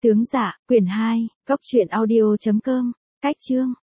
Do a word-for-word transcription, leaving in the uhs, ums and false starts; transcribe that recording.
Tướng Dạ, quyển hai, góc truyện audio chấm com, cách chương.